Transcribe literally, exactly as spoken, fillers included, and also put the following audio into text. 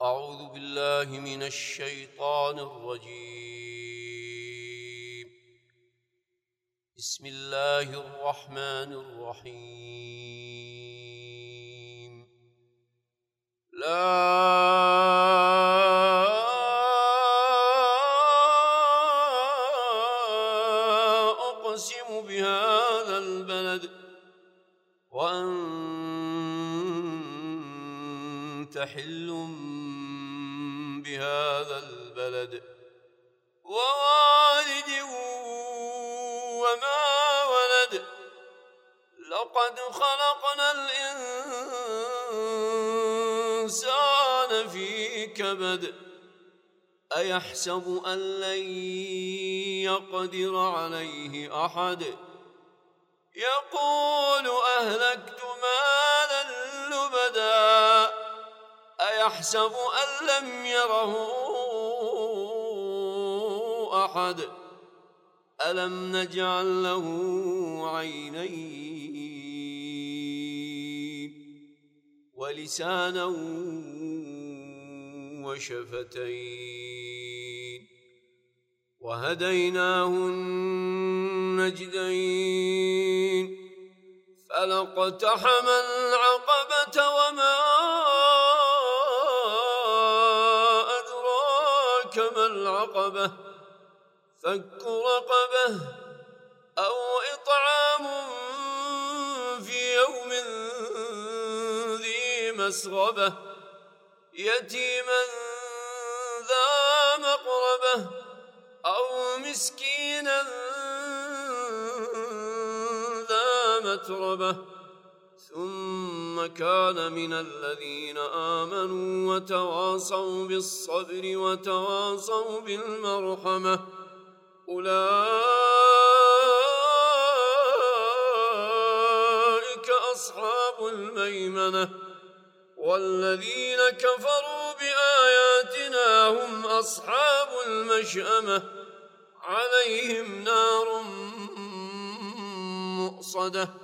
أعوذ بالله من الشيطان الرجيم. بسم الله الرحمن الرحيم. لا أقسم بهذا البلد وأنت حل بهذا البلد ووالد وما ولد. لقد خلقنا الإنسان في كبد. أيحسب أن لن يقدر عليه أحد. يقول أهلكت مالا لبدا. أيحسب أن لم يره أحد. ألم نجعل له عينين ولسانا وشفتين وهديناه النجدين فلاقتحم العقبة وما أدراك ما العقبة. فك رقبة أو إطعام في يوم ذي مسغبة يتيما ذا مقربة أو مسكينا ذا متربة ثم كان من الذين آمنوا وتواصوا بالصبر وتواصوا بالمرحمة أولئك أصحاب الميمنة. والذين كفروا بآياتنا هم أصحاب المشأمة عليهم نار مؤصدة